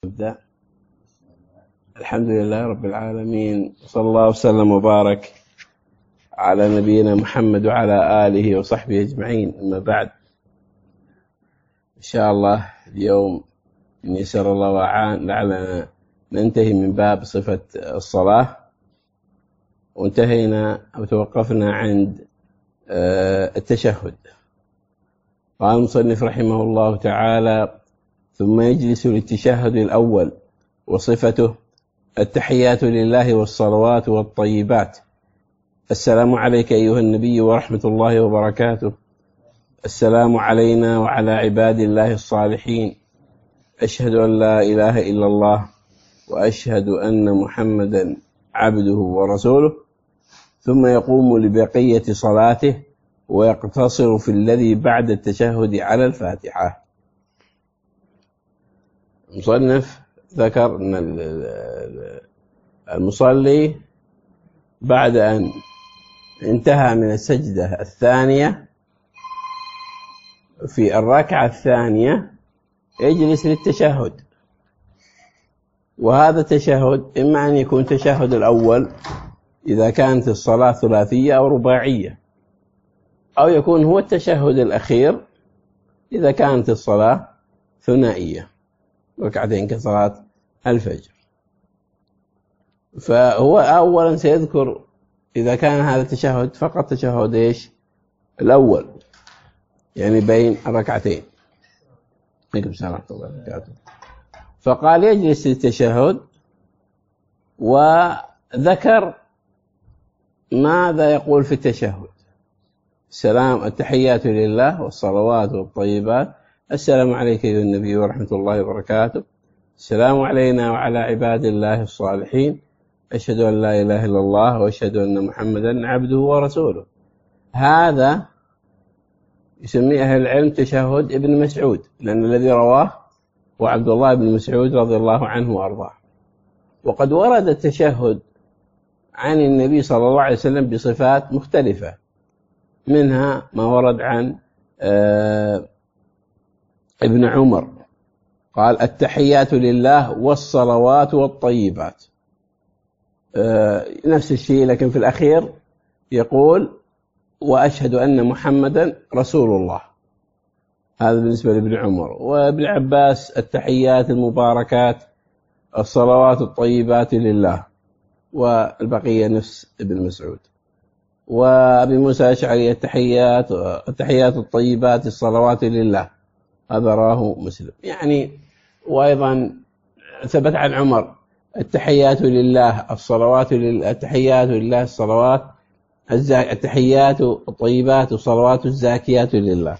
نبدأ. الحمد لله رب العالمين، صلى الله وسلم وبارك على نبينا محمد وعلى آله وصحبه أجمعين. أما بعد، إن شاء الله اليوم إن يسر الله وأعان لعلنا ننتهي من باب صفة الصلاة، وانتهينا أو توقفنا عند التشهد. قال المصنف رحمه الله تعالى: ثم يجلس للتشهد الأول، وصفته التحيات لله والصلوات والطيبات. السلام عليك أيها النبي ورحمة الله وبركاته. السلام علينا وعلى عباد الله الصالحين. أشهد أن لا إله إلا الله وأشهد أن محمدا عبده ورسوله. ثم يقوم لبقية صلاته ويقتصر في الذي بعد التشهد على الفاتحة. المصنف ذكر أن المصلي بعد أن انتهى من السجدة الثانية في الركعة الثانية يجلس للتشهد، وهذا التشهد إما أن يكون تشهد الأول إذا كانت الصلاة ثلاثية أو رباعية، أو يكون هو التشهد الأخير إذا كانت الصلاة ثنائية، ركعتين كصلاة الفجر. فهو أولا سيذكر إذا كان هذا التشهد فقط تشهد إيش الأول، يعني بين الركعتين. فقال يجلس للتشهد، وذكر ماذا يقول في التشهد: السلام التحيات لله والصلوات والطيبات. السلام عليك أيها النبي ورحمة الله وبركاته. السلام علينا وعلى عباد الله الصالحين. أشهد أن لا إله إلا الله وأشهد أن محمدا عبده ورسوله. هذا يسميه أهل العلم تشهد ابن مسعود، لأن الذي رواه هو عبد الله بن مسعود رضي الله عنه وأرضاه. وقد ورد التشهد عن النبي صلى الله عليه وسلم بصفات مختلفة، منها ما ورد عن ابن عمر قال: التحيات لله والصلوات والطيبات. نفس الشيء، لكن في الأخير يقول: وأشهد أن محمدا رسول الله. هذا بالنسبة لابن عمر. وابن عباس: التحيات المباركات الصلوات الطيبات لله. والبقية نفس ابن مسعود. وابي موسى الأشعري: التحيات الطيبات الصلوات لله. هذا راه مسلم يعني. وأيضا ثبت عن عمر: التحيات لله الصلوات التحيات لله الصلوات التحيات الطيبات الصلوات الزاكيات لله.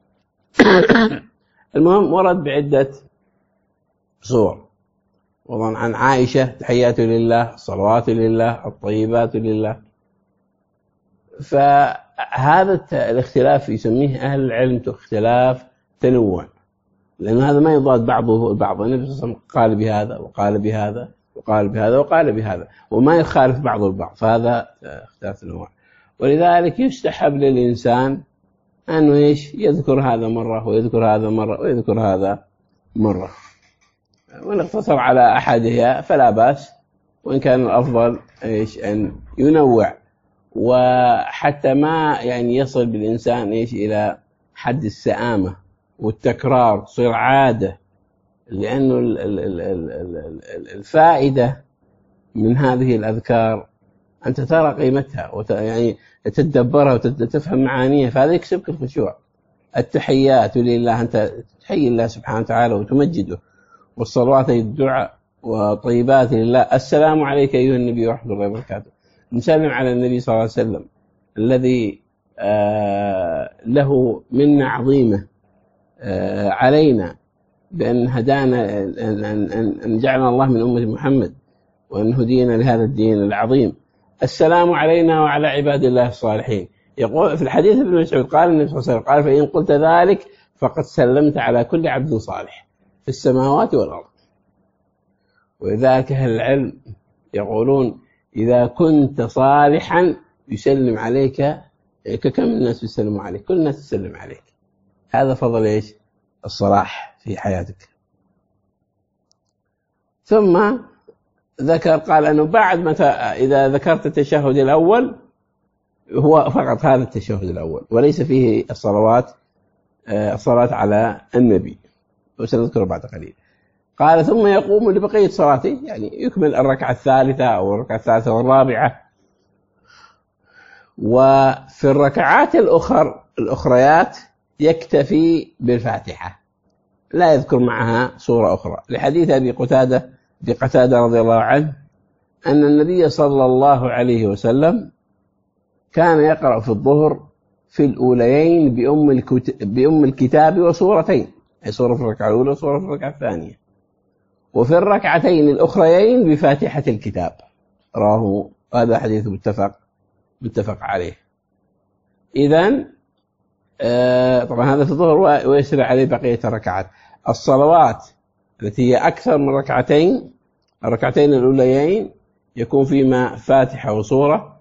المهم ورد بعدة صور. وضع عن عائشة: تحيات لله الصلوات لله الطيبات لله. فهذا الاختلاف يسميه أهل العلم اختلاف تنوع، لأن هذا ما يضاد بعضه البعض. النبي صلى الله عليه وسلم قال بهذا وقال بهذا وقال بهذا وقال بهذا، وما يخالف بعضه البعض، فهذا اختلاف تنوع. ولذلك يستحب للإنسان أنه يذكر هذا مرة ويذكر هذا مرة ويذكر هذا مرة، وإن اقتصر على أحدها فلا بأس، وإن كان الأفضل أن ينوع، وحتى ما يصل بالإنسان إلى حد السآمة والتكرار، تصير عادة. لأنه الفائدة من هذه الأذكار أنت ترى قيمتها تتدبرها وتفهم معانيها، فهذا يكسبك الخشوع. التحيات لله، أنت تحيي الله سبحانه وتعالى وتمجده. والصلوات الدعاء وطيبات لله. السلام عليك أيها النبي ورحمة الله وبركاته. نسلم على النبي صلى الله عليه وسلم الذي له منة عظيمة علينا بأن هدانا، أن جعلنا الله من أمة محمد، وأن هدينا لهذا الدين العظيم. السلام علينا وعلى عباد الله الصالحين. يقول في الحديث ابن مسعود قال النبي صلى الله عليه وسلم: قال: فإن قلت ذلك فقد سلمت على كل عبد صالح في السماوات والأرض. ولذلك أهل العلم يقولون: إذا كنت صالحا يسلم عليك كم الناس يسلموا عليك، كل الناس تسلم عليك. هذا فضل الصلاح في حياتك. ثم قال أنه بعد متى إذا ذكرت التشهد الأول هو فقط هذا التشهد الأول، وليس فيه الصلاة على النبي، وسنذكره بعد قليل. قال ثم يقوم لبقية صلاته، يعني يكمل الركعة الثالثة أو الركعة الثالثة والرابعة. وفي الركعات الأخريات يكتفي بالفاتحة، لا يذكر معها سورة أخرى، لحديث أبي قتادة رضي الله عنه أن النبي صلى الله عليه وسلم كان يقرأ في الظهر في الأوليين بأم الكتاب وسورتين، أي سورة في الركعة الأولى وسورة في الركعة الثانية، وفي الركعتين الأخريين بفاتحة الكتاب. رواه، هذا حديث متفق عليه. إذن طبعا هذا في الظهر، ويسرع عليه بقية الركعات. الصلوات التي هي أكثر من ركعتين، الركعتين الأوليين يكون فيما فاتحة وسورة،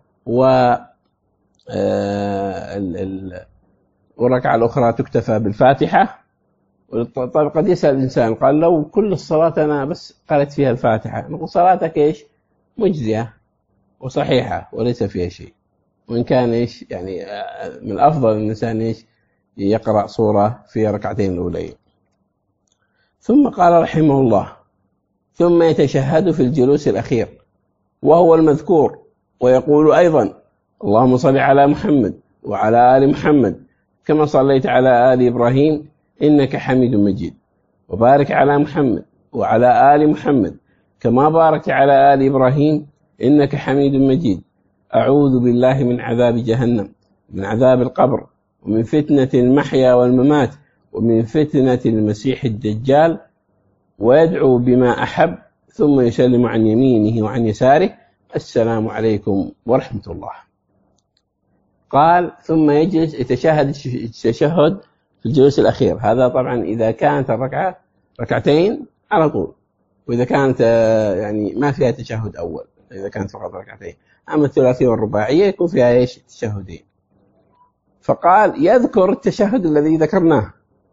والركعة الأخرى تكتفى بالفاتحة. طيب قد يسأل الإنسان قال لو كل الصلاة أنا بس قالت فيها الفاتحة، نقول صلاتك إيش؟ مجزية وصحيحة وليس فيها شيء، وإن كان إيش يعني من الأفضل الإنسان إيش يقرأ سورة في ركعتين الأولين. ثم قال رحمه الله: ثم يتشهد في الجلوس الأخير وهو المذكور، ويقول أيضا: اللهم صل على محمد وعلى آل محمد كما صليت على آل إبراهيم إنك حميد مجيد، وبارك على محمد وعلى آل محمد كما باركت على آل إبراهيم إنك حميد مجيد. أعوذ بالله من عذاب جهنم، من عذاب القبر، ومن فتنة المحيا والممات، ومن فتنة المسيح الدجال. ويدعو بما أحب، ثم يسلم عن يمينه وعن يساره: السلام عليكم ورحمة الله. قال: ثم يجلس يتشهد التشهد في الجلوس الأخير. هذا طبعا إذا كانت الركعة ركعتين على طول، وإذا كانت يعني ما فيها تشهد أول، إذا كانت فقط ركعتين. أما الثلاثية والرباعية يكون فيها إيش؟ تشهدين. فقال: يذكر التشهد الذي ذكرناه،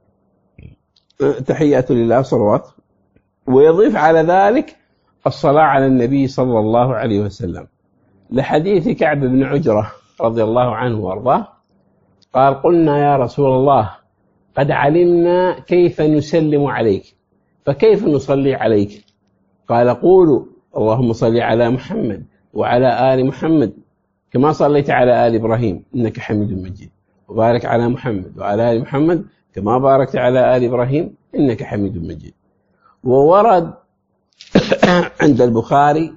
تحية لله صلوات، ويضيف على ذلك الصلاة على النبي صلى الله عليه وسلم، لحديث كعب بن عجرة رضي الله عنه وارضاه قال: قلنا يا رسول الله قد علمنا كيف نسلم عليك، فكيف نصلي عليك؟ قال: قولوا اللهم صل على محمد وعلى آل محمد كما صليت على آل إبراهيم إنك حميد مجيد، وبارك على محمد وعلى آل محمد كما باركت على آل إبراهيم إنك حميد مجيد. وورد عند البخاري: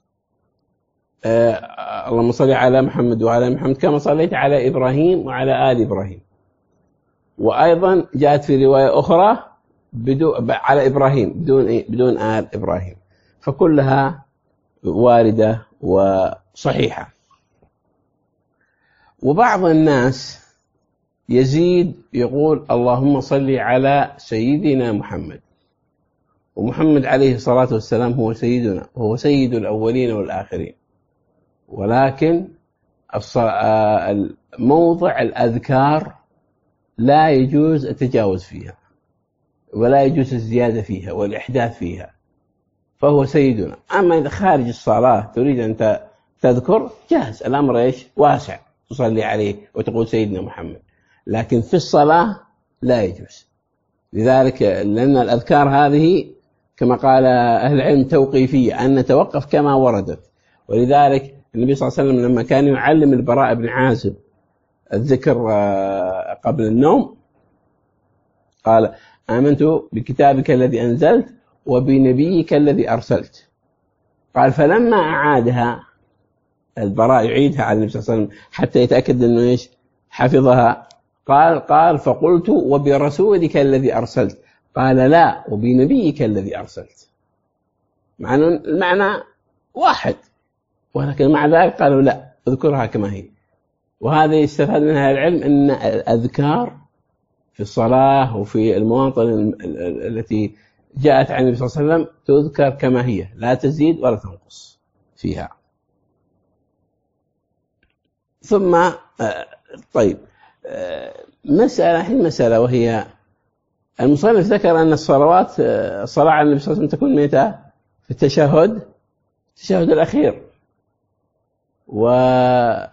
اللهم صل على محمد وعلى محمد كما صليت على إبراهيم وعلى آل إبراهيم. وأيضا جاءت في رواية أخرى على إبراهيم بدون آل إبراهيم. فكلها واردة وصحيحة. وبعض الناس يزيد يقول: اللهم صل على سيدنا محمد، ومحمد عليه الصلاة والسلام هو سيدنا، وهو سيد الأولين والآخرين. ولكن موضع الأذكار لا يجوز التجاوز فيها، ولا يجوز الزيادة فيها والإحداث فيها، فهو سيدنا. أما إذا خارج الصلاة تريد أن تذكر، جاهز، الأمر إيش؟ واسع، تصلي عليه وتقول سيدنا محمد. لكن في الصلاة لا يجوز، لذلك لأن الأذكار هذه كما قال أهل العلم توقيفية، أن نتوقف كما وردت. ولذلك النبي صلى الله عليه وسلم لما كان يعلم البراء بن عازب الذكر قبل النوم قال: آمنت بكتابك الذي أنزلت وبنبيك الذي أرسلت. قال: فلما أعادها البراء يعيدها على النبي صلى الله عليه وسلم حتى يتأكد أنه إيش حفظها، قال: فقلت وبرسولك الذي أرسلت. قال: لا، وبنبيك الذي أرسلت. المعنى واحد، ولكن مع ذلك قالوا: لا، اذكرها كما هي. وهذا يستفاد منها العلم أن الأذكار في الصلاة وفي المواطن التي جاءت عن النبي صلى الله عليه وسلم تذكر كما هي، لا تزيد ولا تنقص فيها. ثم طيب، مسألة وهي المصنف ذكر أن الصلاة على النبي صلى الله عليه وسلم تكون متى؟ في التشهد الأخير. وأنا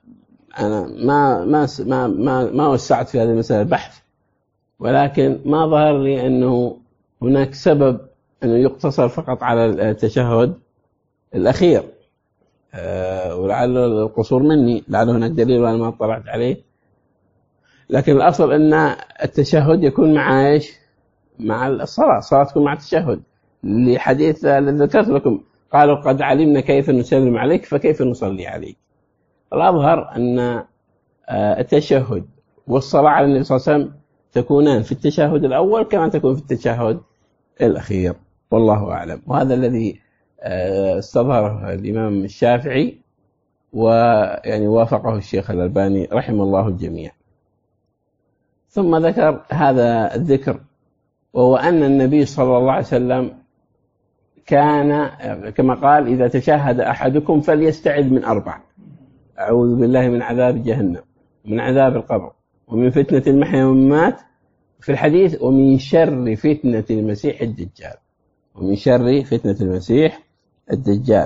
ما وسعت في هذه المسألة البحث، ولكن ما ظهر لي أنه هناك سبب أنه يقتصر فقط على التشهد الأخير، ولعل القصور مني، لعل هناك دليل وأنا ما اطلعت عليه. لكن الأصل أن التشهد يكون مع إيش؟ مع الصلاة تكون مع التشهد، لحديث الذي ذكرت لكم قالوا قد علمنا كيف نسلم عليك فكيف نصلي عليك. الأظهر أن التشهد والصلاة على النبي صلى الله عليه وسلم تكونان في التشهد الأول كما تكون في التشهد الأخير، والله أعلم. وهذا الذي استظهره الإمام الشافعي، ويعني وافقه الشيخ الألباني رحمه الله الجميع. ثم ذكر هذا الذكر، وهو أن النبي صلى الله عليه وسلم كان كما قال: إذا تشهد أحدكم فليستعذ من 4: أعوذ بالله من عذاب جهنم، من عذاب القبر، ومن فتنة المحيا والممات، في الحديث ومن شر فتنة المسيح الدجال، ومن شر فتنة المسيح الدجال.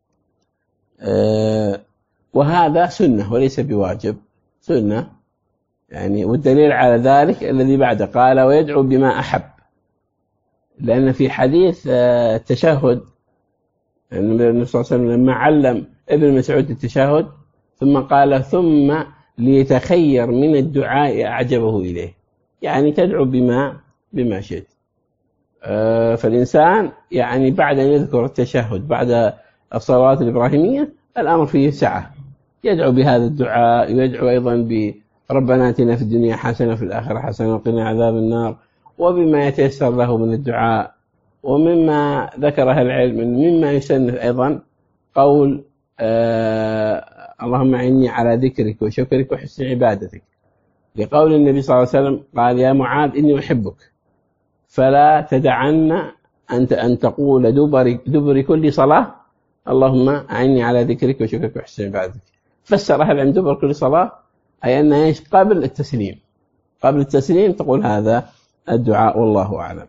وهذا سنة وليس بواجب، سنة يعني. والدليل على ذلك الذي بعده، قال: ويدعو بما أحب، لأن في حديث التشهد النبي صلى الله عليه وسلم لما علم ابن مسعود التشهد ثم قال: ثم ليتخير من الدعاء أعجبه إليه، يعني تدعو بما شئت. فالإنسان يعني بعد أن يذكر التشهد بعد الصلوات الإبراهيمية الأمر فيه سعة، يدعو بهذا الدعاء، ويدعو أيضا بربنا آتنا في الدنيا حسنة في الآخرة حسنة وقنا عذاب النار، وبما يتيسر له من الدعاء. ومما ذكر أهل العلم مما يسن أيضا قول اللهم أعني على ذكرك وشكرك وحسن عبادتك، لقول النبي صلى الله عليه وسلم قال: يا معاذ إني أحبك فلا تدعن أن تقول دبر كل صلاة اللهم أعني على ذكرك وشكرك وحسن عبادتك. فسر أهل العلم دبر كل صلاة أي أنها إيش؟ قبل التسليم، قبل التسليم تقول هذا الدعاء، والله أعلم.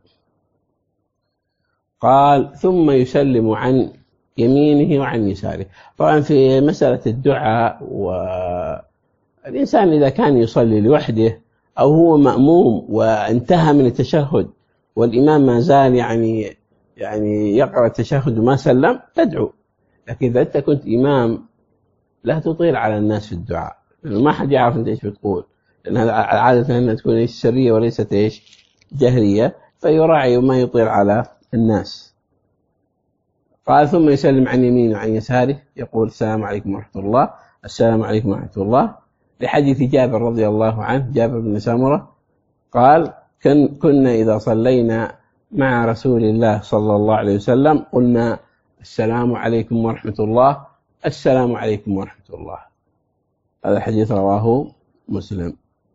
قال: ثم يسلم عن يمينه وعن يساره. طبعا في مسألة الدعاء، والإنسان إذا كان يصلي لوحده أو هو مأموم وانتهى من التشهد والإمام ما زال يعني يقرأ التشهد وما سلم، تدعو. لكن إذا أنت كنت إمام لا تطيل على الناس في الدعاء، لأنه ما حد يعرف أنت إيش بتقول، لأن هذا عادة أنها تكون إيش سرية وليست إيش جهرية، فيراعي وما يطيل على الناس. قال: ثم يسلم عن يمينه وعن يساره، يقول: السلام عليكم ورحمة الله، السلام عليكم ورحمة الله، لحديث جابر رضي الله عنه، جابر بن سمرة قال: كنا إذا صلينا مع رسول الله صلى الله عليه وسلم قلنا: السلام عليكم ورحمة الله، السلام عليكم ورحمة الله. هذا الحديث رواه مسلم.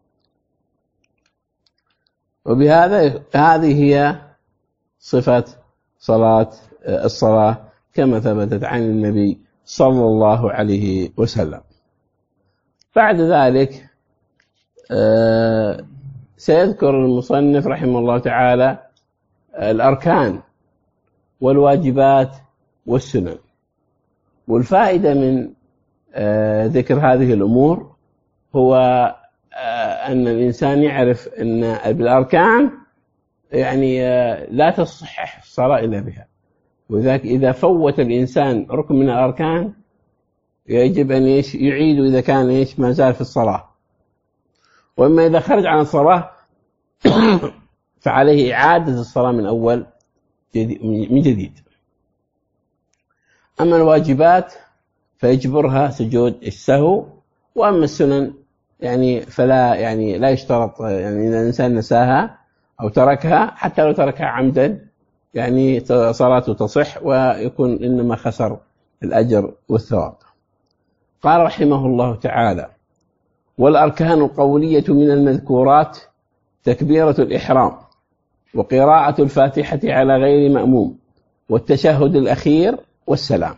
وبهذا هذه هي صفة الصلاة كما ثبتت عن النبي صلى الله عليه وسلم. بعد ذلك سيذكر المصنف رحمه الله تعالى الأركان والواجبات والسنن. والفائدة من ذكر هذه الأمور هو أن الإنسان يعرف أن بالأركان يعني لا تصح الصلاة إلا بها، وذلك إذا فوت الإنسان ركن من الأركان يجب أن يعيد إذا كان ما زال في الصلاة. وإما إذا خرج عن الصلاة فعليه إعادة الصلاة من أول من جديد. أما الواجبات فيجبرها سجود السهو، وأما السنن فلا لا يشترط إذا الإنسان نساها أو تركها، حتى لو تركها عمدا صلاته تصح ويكون إنما خسر الأجر والثواب. قال رحمه الله تعالى: والأركان القولية من المذكورات تكبيرة الإحرام، وقراءة الفاتحة على غير مأموم، والتشهد الأخير، والسلام.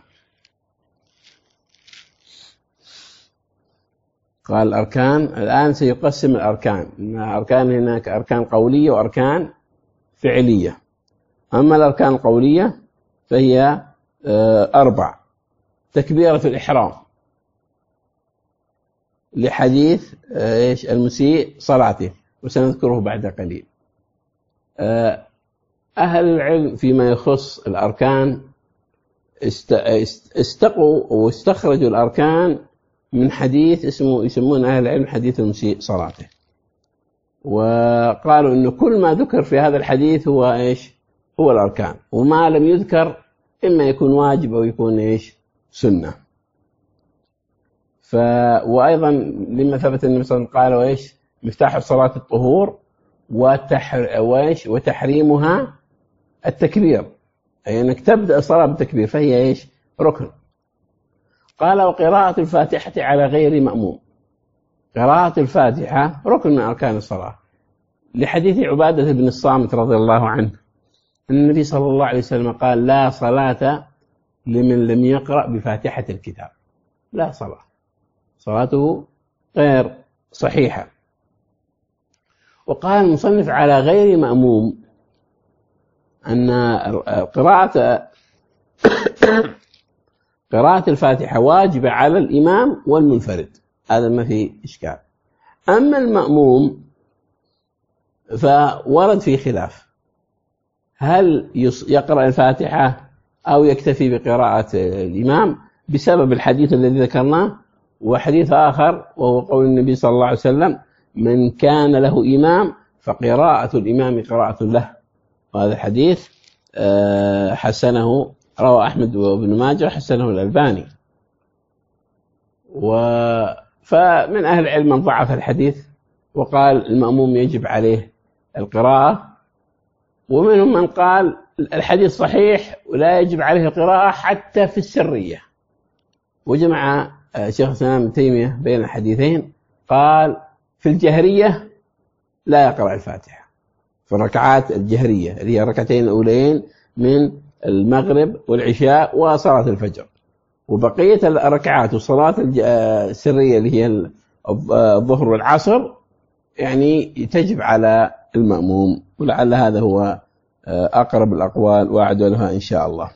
قال الأركان الآن سيقسم الأركان، أركان هناك أركان قولية وأركان فعلية. أما الأركان القولية فهي 4. تكبيرة الإحرام لحديث المسيء صلاته، وسنذكره بعد قليل. أهل العلم فيما يخص الأركان استقوا واستخرجوا الأركان من حديث يسمون أهل العلم حديث المسيء صلاته، وقالوا إنه كل ما ذكر في هذا الحديث هو هو الأركان، وما لم يذكر إما يكون واجب أو يكون سنة. وأيضا لما ثبت النبي صلى الله عليه وسلم قال مفتاح الصلاة الطهور وتحريمها التكبير، أي أنك تبدأ الصلاة بالتكبير، فهي ركن. قال وقراءة الفاتحة على غير مأموم. قراءة الفاتحة ركن من أركان الصلاة، لحديث عبادة بن الصامت رضي الله عنه أن النبي صلى الله عليه وسلم قال لا صلاة لمن لم يقرأ بفاتحة الكتاب، لا صلاة، صلاته غير صحيحة. وقال المصنف على غير مأموم أن قراءة الفاتحة واجبة على الإمام والمنفرد، هذا ما في إشكال. أما المأموم فورد في خلاف، هل يقرأ الفاتحة أو يكتفي بقراءة الإمام، بسبب الحديث الذي ذكرناه، وحديث آخر وهو قول النبي صلى الله عليه وسلم من كان له إمام فقراءة الإمام قراءة له، وهذا الحديث حسنه، رواه أحمد وابن ماجه، حسنه الألباني. فمن أهل العلم من ضعف الحديث وقال المأموم يجب عليه القراءة، ومنهم من قال الحديث صحيح ولا يجب عليه القراءة حتى في السرية. وجمع شيخ الإسلام ابن تيمية بين الحديثين، قال في الجهرية لا يقرأ الفاتحة، في الركعات الجهرية اللي هي الركعتين الأولين من المغرب والعشاء وصلاة الفجر، وبقية الركعات والصلاة السرية اللي هي الظهر والعصر يعني تجب على المأموم، ولعل هذا هو أقرب الأقوال وأعدلها إن شاء الله.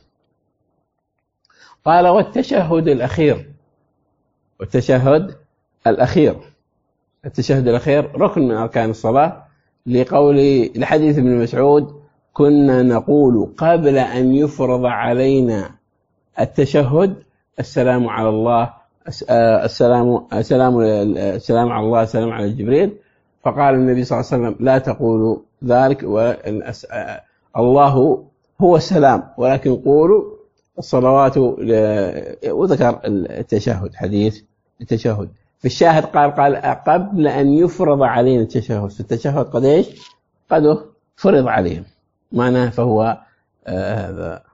قال والتشهد الأخير. والتشهد الأخير، التشهد الأخير ركن من أركان الصلاة، لحديث ابن مسعود كنا نقول قبل أن يفرض علينا التشهد السلام على الله، السلام على الله، السلام على جبريل. فقال النبي صلى الله عليه وسلم لا تقولوا ذلك، الله هو السلام، ولكن قولوا الصلوات، وذكر التشهد، حديث التشهد. في الشاهد قال قبل أن يفرض علينا التشهد، في التشهد قد فرض عليهم معناه، فهو هذا.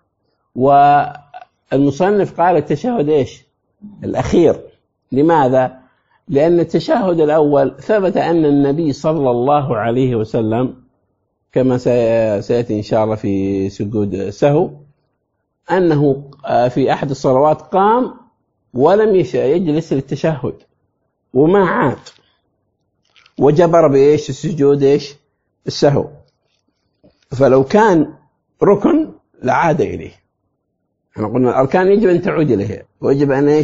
والمصنف قال التشهد الأخير. لماذا؟ لأن التشهد الأول ثبت أن النبي صلى الله عليه وسلم كما سيأتي إن شاء الله في سجود السهو أنه في أحد الصلوات قام ولم يجلس للتشهد وما عاد، وجبر السجود السهو. فلو كان ركن لعاد إليه. احنا قلنا الأركان يجب أن تعود إليه، ويجب أن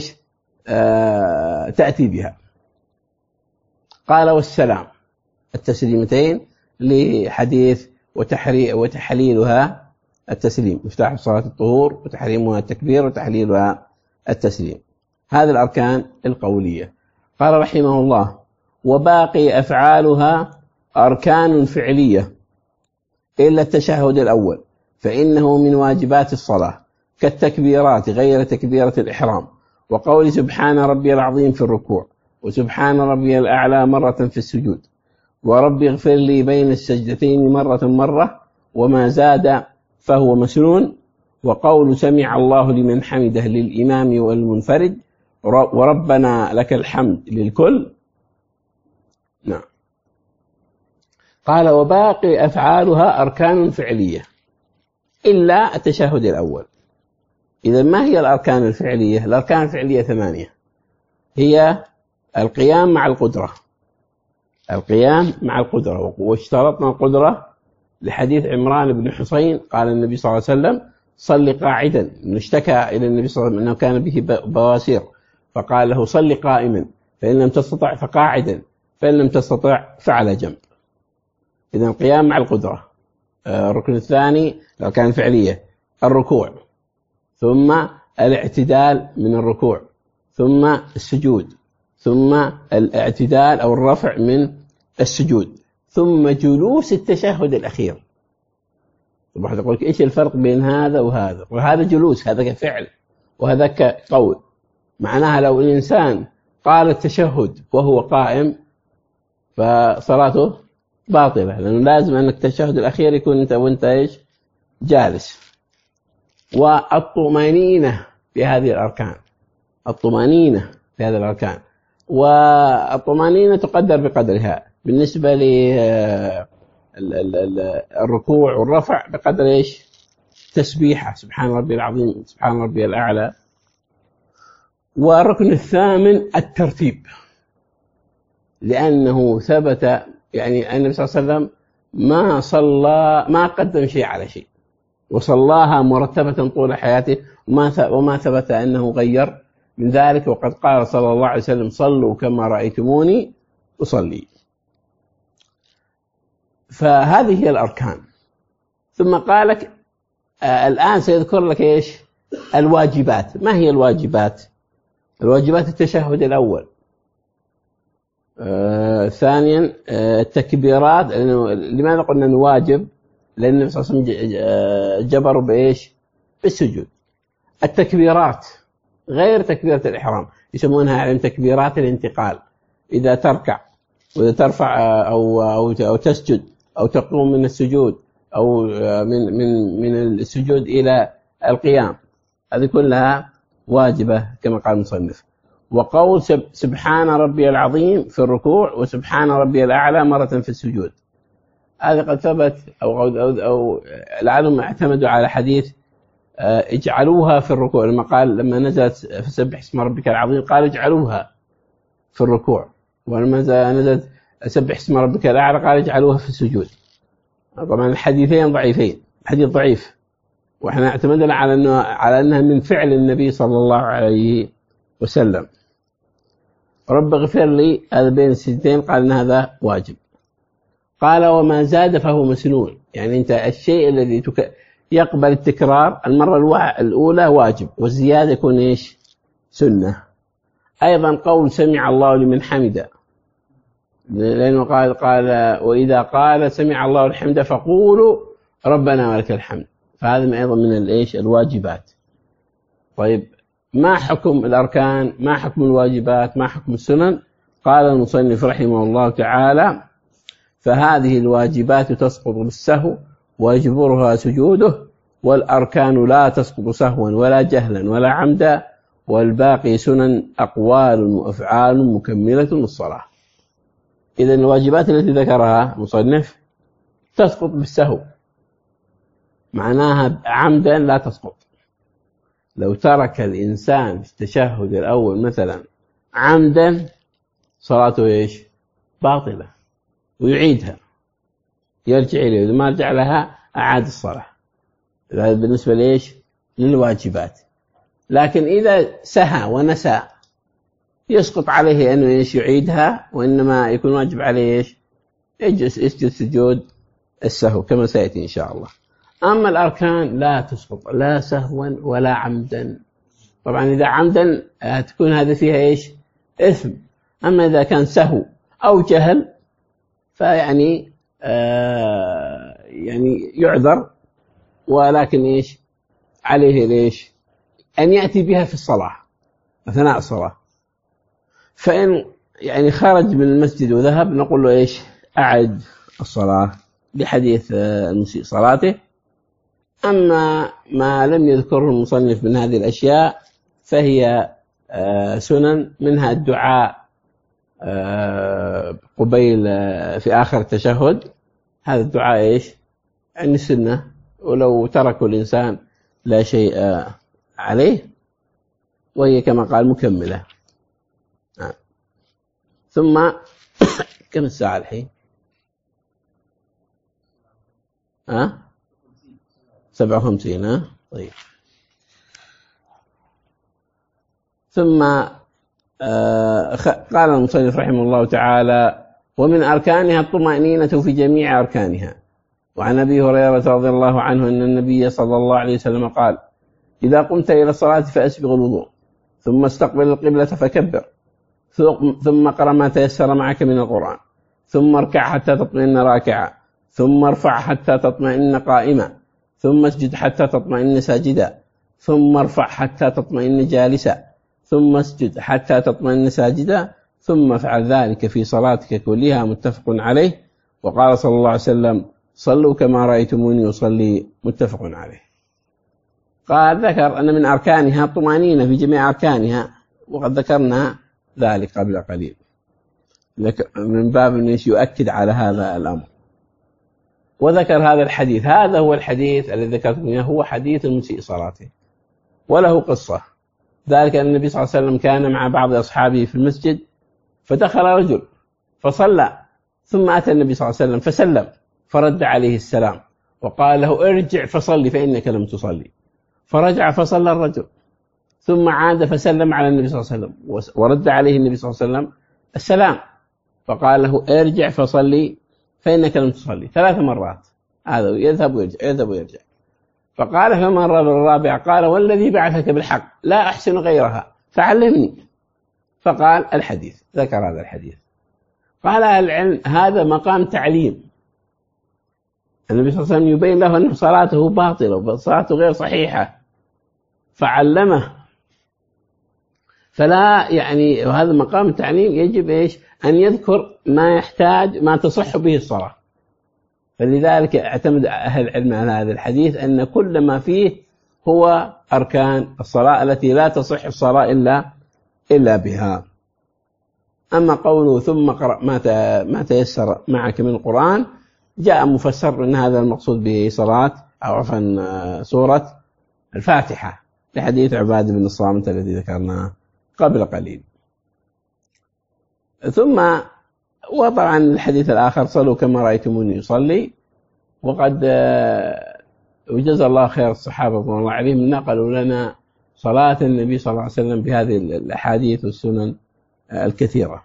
تأتي بها. قال والسلام، التسليمتين لحديث وتحليلها التسليم، مفتاح صلاة الطهور وتحريمها التكبير وتحليلها التسليم. هذه الأركان القولية. قال رحمه الله وباقي أفعالها أركان فعلية إلا التشهد الأول، فإنه من واجبات الصلاة كالتكبيرات غير تكبيرة الإحرام، وقول سبحان ربي العظيم في الركوع، وسبحان ربي الأعلى مرة في السجود، وربي اغفر لي بين السجدتين مرة، وما زاد فهو مسنون، وقول سمع الله لمن حمده للإمام والمنفرد، وربنا لك الحمد للكل. نعم. قال وباقي أفعالها أركان فعلية إلا التشهد الأول. إذا ما هي الأركان الفعلية؟ الأركان الفعلية 8، هي القيام مع القدرة، القيام مع القدرة، واشترطنا القدرة لحديث عمران بن حصين قال النبي صلى الله عليه وسلم صل قاعدا، اشتكى إلى النبي صلى الله عليه وسلم أنه كان به بواسير، فقال له صل قائما، فإن لم تستطع فقاعدا، فإن لم تستطع فعلى جنب. إذن القيام مع القدرة. الركن الثاني لو كان فعلية الركوع، ثم الاعتدال من الركوع، ثم السجود، ثم الاعتدال أو الرفع من السجود، ثم جلوس التشهد الأخير. طبعا يقول لك إيش الفرق بين هذا وهذا؟ وهذا جلوس، هذا كفعل وهذا كقول. معناها لو الإنسان قال التشهد وهو قائم فصلاته باطلة، لأنه لازم أن التشهد الأخير يكون أنت وأنت إيش؟ جالس. والطمأنينة في هذه الأركان، الطمأنينة في هذه الأركان، والطمأنينة تقدر بقدرها. بالنسبة للركوع والرفع بقدر إيش؟ تسبيحة سبحان ربي العظيم، سبحان ربي الأعلى. والركن الثامن الترتيب، لأنه ثبت يعني النبي صلى الله عليه وسلم ما قدم شيء على شيء، وصلاها مرتبة طول حياته، وما ثبت أنه غير من ذلك. وقد قال صلى الله عليه وسلم صلوا كما رأيتموني أصلي. فهذه هي الأركان. ثم قال لك الآن سيذكر لك إيش؟ الواجبات. ما هي الواجبات؟ الواجبات التشهد الأول، ثانيا التكبيرات. لماذا قلنا أنه واجب؟ لأن النبي صلى الله عليه وسلم جبر بإيش؟ بالسجود. التكبيرات غير تكبيرة الإحرام، يسمونها علم تكبيرات الانتقال. إذا تركع وإذا ترفع أو تسجد أو تقوم من السجود أو من السجود إلى القيام، هذه كلها واجبة كما قال المصنف. وقول سبحان ربي العظيم في الركوع وسبحان ربي الأعلى مرة في السجود، هذا قد ثبت أو العالم اعتمدوا على حديث اجعلوها في الركوع، لما نزلت فسبح اسم ربك العظيم قال اجعلوها في الركوع، ولما نزلت سبح اسم ربك الأعلى قال اجعلوها في السجود. طبعا الحديثين ضعيفين، الحديث ضعيف، واحنا اعتمدنا على أنها من فعل النبي صلى الله عليه وسلم. رب اغفر لي، هذا بين السجدتين قال ان هذا واجب. قال وما زاد فهو مسنون، يعني انت الشيء الذي يقبل التكرار المرة الأولى واجب، والزيادة يكون ايش؟ سنة. ايضا قول سمع الله لمن حمده، لانه قال واذا قال سمع الله الحمد فقولوا ربنا ولك الحمد، فهذا ايضا من الايش؟ الواجبات. طيب ما حكم الأركان؟ ما حكم الواجبات؟ ما حكم السنن؟ قال المصنف رحمه الله تعالى فهذه الواجبات تسقط بالسهو ويجبرها سجوده، والأركان لا تسقط سهوا ولا جهلا ولا عمدا، والباقي سنن أقوال وأفعال مكملة للصلاة. إذن الواجبات التي ذكرها المصنف تسقط بالسهو، معناها عمدا لا تسقط. لو ترك الإنسان في التشهد الأول مثلا عمدا صلاته إيش؟ باطلة، ويعيدها، يرجع إليه، إذا ما رجع لها أعاد الصلاة. هذا بالنسبة لإيش؟ للواجبات. لكن إذا سهى ونسى يسقط عليه أنه إيش؟ يعيدها، وإنما يكون واجب عليه إيش؟ يسجد سجود السهو كما سيأتي إن شاء الله. أما الأركان لا تسقط لا سهوا ولا عمدا. طبعا إذا عمدا تكون هذا فيها إيش؟ إثم. أما إذا كان سهو أو جهل فيعني يعني يعذر، ولكن إيش؟ عليه ليش؟ أن يأتي بها في الصلاة أثناء الصلاة. فإن يعني خرج من المسجد وذهب نقول له إيش؟ أعد الصلاة لحديث المسيء صلاته. أما ما لم يذكره المصنف من هذه الأشياء فهي سنن، منها الدعاء قبيل في آخر التشهد، هذا الدعاء إيش؟ يعني سنة، ولو تركه الإنسان لا شيء عليه، وهي كما قال مكملة. ثم كم الساعة الحين؟ 57. طيب. ثم قال المصنف رحمه الله تعالى: ومن أركانها الطمأنينة في جميع أركانها. وعن أبي هريرة رضي الله عنه أن النبي صلى الله عليه وسلم قال: إذا قمت إلى الصلاة فأسبغ الوضوء، ثم استقبل القبلة فكبر، ثم اقرأ ما تيسر معك من القرآن، ثم اركع حتى تطمئن راكعا، ثم ارفع حتى تطمئن قائما، ثم اسجد حتى تطمئن ساجدا، ثم ارفع حتى تطمئن جالسا، ثم اسجد حتى تطمئن ساجدا، ثم افعل ذلك في صلاتك كلها. متفق عليه. وقال صلى الله عليه وسلم: صلوا كما رأيتموني أصلي. متفق عليه. قال ذكر أن من أركانها الطمأنينة في جميع أركانها، وقد ذكرنا ذلك قبل قليل من باب أن يؤكد على هذا الأمر. وذكر هذا الحديث، هذا هو الحديث الذي ذكرتم إياه، هو حديث المسيء صلاته، وله قصة. ذلك أن النبي صلى الله عليه وسلم كان مع بعض أصحابه في المسجد، فدخل رجل فصلى، ثم أتى النبي صلى الله عليه وسلم فسلم، فرد عليه السلام وقال له: ارجع فصلي فإنك لم تصلي. فرجع فصلى الرجل، ثم عاد فسلم على النبي صلى الله عليه وسلم، ورد عليه النبي صلى الله عليه وسلم السلام، فقال له: ارجع فصلي فإنك لم تصلي 3 مرات. هذا يذهب ويرجع، يذهب ويرجع. فقال في المرة الرابعة: قال: والذي بعثك بالحق لا أحسن غيرها فعلمني. فقال الحديث، ذكر هذا الحديث. قال أهل العلم: هذا مقام تعليم. النبي صلى الله عليه وسلم يبين له أن صلاته باطلة وصلاته غير صحيحة، فعلمه. فلا يعني هذا مقام التعليم، يجب إيش؟ أن يذكر ما يحتاج، ما تصح به الصلاة. فلذلك اعتمد أهل العلم على هذا الحديث أن كل ما فيه هو أركان الصلاة التي لا تصح الصلاة إلا بها. أما قوله ثم قرأ ما تيسر معك من القرآن، جاء مفسر أن هذا المقصود به صلاة أو عفوا سورة الفاتحة، لحديث عبادة بن الصامت الذي ذكرناه قبل قليل. ثم وطبعا الحديث الآخر: صلوا كما رأيتموني يصلي. وقد وجزا الله خير الصحابة رضي الله عليهم نقلوا لنا صلاة النبي صلى الله عليه وسلم بهذه الأحاديث والسنن الكثيرة،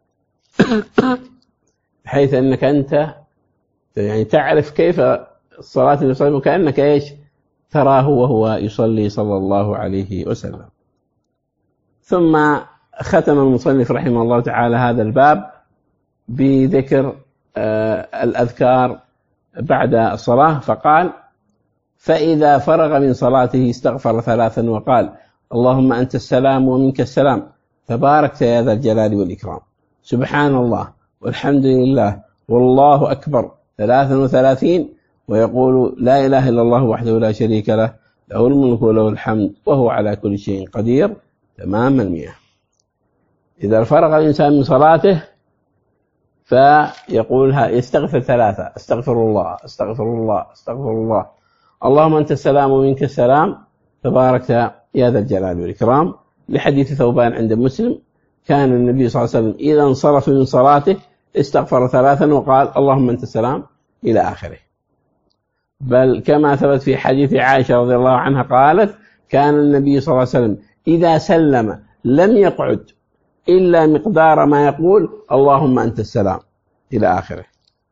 بحيث أنك أنت يعني تعرف كيف الصلاة النبي صلى الله عليه وسلم، وكأنك إيش تراه وهو يصلي صلى الله عليه وسلم. ثم ختم المصنف رحمه الله تعالى هذا الباب بذكر الأذكار بعد الصلاة، فقال: فإذا فرغ من صلاته استغفر 3 وقال: اللهم أنت السلام ومنك السلام، تباركت يا ذا الجلال والإكرام، سبحان الله والحمد لله والله أكبر 33، ويقول: لا إله إلا الله وحده لا شريك له، له الملك وله الحمد وهو على كل شيء قدير، تمام 100. إذا فرغ الإنسان من صلاته فيقولها، يستغفر 3: استغفر الله استغفر الله استغفر الله، اللهم أنت السلام ومنك السلام، تباركت يا ذا الجلال والإكرام. لحديث ثوبان عند مسلم: كان النبي صلى الله عليه وسلم إذا انصرف من صلاته استغفر 3 وقال: اللهم أنت السلام، إلى آخره. بل كما ثبت في حديث عائشة رضي الله عنها قالت: كان النبي صلى الله عليه وسلم إذا سلم لم يقعد إلا مقدار ما يقول: اللهم أنت السلام، إلى آخره.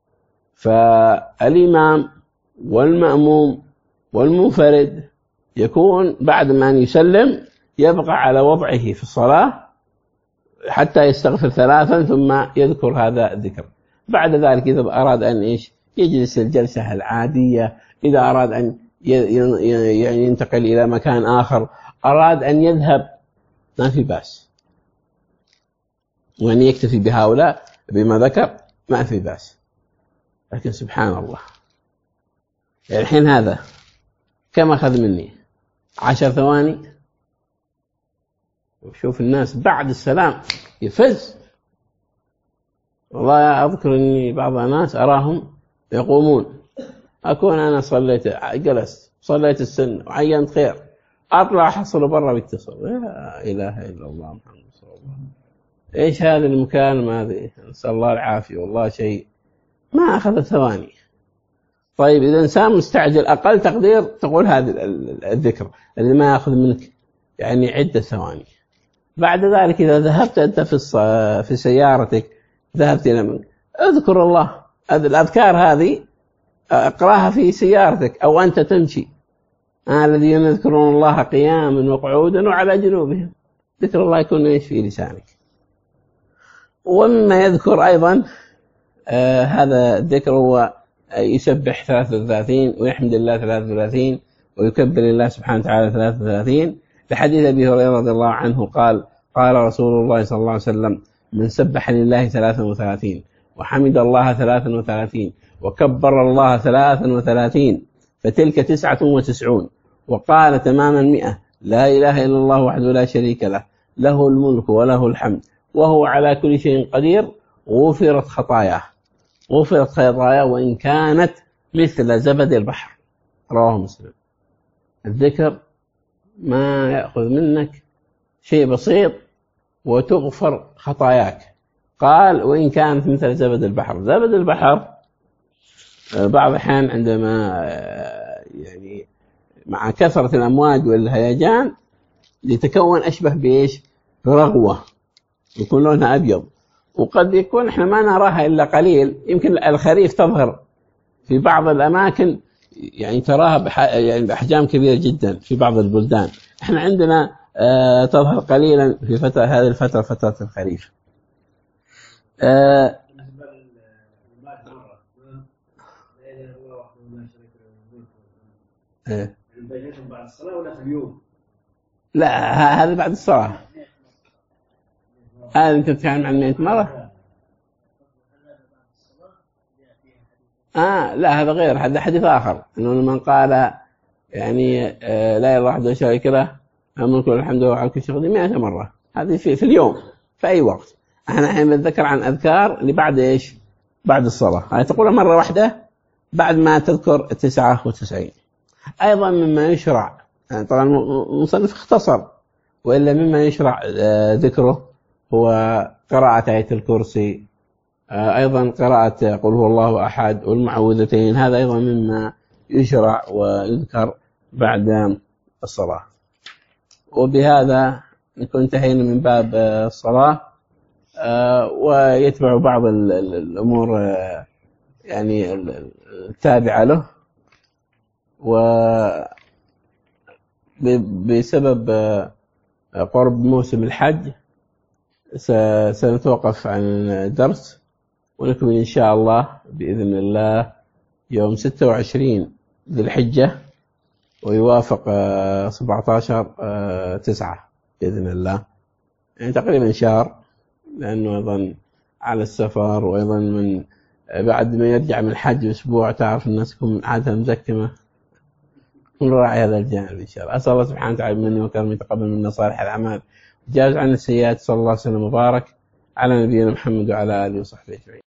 فالإمام والمأموم والمنفرد يكون بعد ما يسلم يبقى على وضعه في الصلاة حتى يستغفر 3 ثم يذكر هذا الذكر. بعد ذلك إذا أراد أن يجلس الجلسة العادية، إذا أراد أن ينتقل إلى مكان آخر، أراد أن يذهب، ما في بأس، وأن يكتفي بهؤلاء بما ذكر ما في بأس. لكن سبحان الله، يعني الحين هذا كم أخذ مني؟ 10 ثواني. وشوف الناس بعد السلام يفز. والله أذكر أني بعض الناس أراهم يقومون، أكون أنا صليت، جلست صليت السنة وعينت خير، أطلع أحصل برا بيتصل: لا إله إلا الله محمد رسول الله. إيش هذا المكالمة هذه؟ نسأل الله العافية. والله شيء ما أخذ ثواني. طيب إذا إنسان مستعجل أقل تقدير تقول هذا الذكر اللي ما يأخذ منك يعني عدة ثواني. بعد ذلك إذا ذهبت أنت في سيارتك ذهبت إلى اذكر الله، الأذكار هذه اقراها في سيارتك أو أنت تمشي. الذين يذكرون الله قياما وقعودا وعلى جنوبهم، ذكر الله يكون ايش في لسانك. ومما يذكر أيضا هذا الذكر هو يسبح 33 ويحمد الله 33 ويكبر الله سبحانه وتعالى 33، لحديث أبي هريرة رضي الله عنه قال قال رسول الله صلى الله عليه وسلم: من سبح لله 33 وحمد الله 33 وكبر الله 33 فتلك 99، وقال تمام 100: لا إله إلا الله وحده لا شريك له، له الملك وله الحمد وهو على كل شيء قدير، غفرت خطاياه وإن كانت مثل زبد البحر. رواه مسلم. الذكر ما يأخذ منك شيء بسيط وتغفر خطاياك. قال: وإن كانت مثل زبد البحر. زبد البحر بعض الأحيان عندما يعني مع كثرة الأمواج والهيجان يتكون أشبه بإيش؟ برغوة، يكون لونها أبيض، وقد يكون إحنا ما نراها إلا قليل. يمكن الخريف تظهر في بعض الأماكن، يعني تراها يعني بأحجام كبيرة جدا في بعض البلدان. إحنا عندنا تظهر قليلا في هذه الفترة، فترة الخريف. بعد الصلاة ولا في اليوم؟ لا، هذا بعد الصلاة. هذا أنت تتكلم عن 100 مرة؟ لا، هذا غير، هذا حديث آخر، إنه من قال يعني لا إله إلا الله وحده لا شريك له، الملك والحمد لله على كل شيء قدير 100 مرة. هذه في اليوم في أي وقت. احنا الحين بنتذكر عن أذكار اللي بعد إيش؟ بعد الصلاة. هاي تقولها مرة واحدة بعد ما تذكر 99. أيضا مما يشرع، يعني طبعا المصنف اختصر، وإلا مما يشرع ذكره هو قراءة آية الكرسي، أيضا قراءة قل هو الله أحد والمعوذتين. هذا أيضا مما يشرع ويذكر بعد الصلاة. وبهذا نكون انتهينا من باب الصلاة، ويتبع بعض الأمور يعني التابعة له. وبسبب قرب موسم الحج سنتوقف عن الدرس، ونكمل إن شاء الله بإذن الله يوم 26 ذي الحجة، ويوافق 17/9 بإذن الله، يعني تقريبا شهر، لأنه أيضا على السفر، وأيضا من بعد ما يرجع من الحج أسبوع تعرف الناس تكون عادة مزكمة. نراعي هذا الجانب إن شاء الله. أسأل الله سبحانه وتعالى مني وكرمه يتقبل منا صالح الأعمال، جاوز عنا السيئات. صلى الله عليه وسلم وبارك على نبينا محمد وعلى آله وصحبه أجمعين.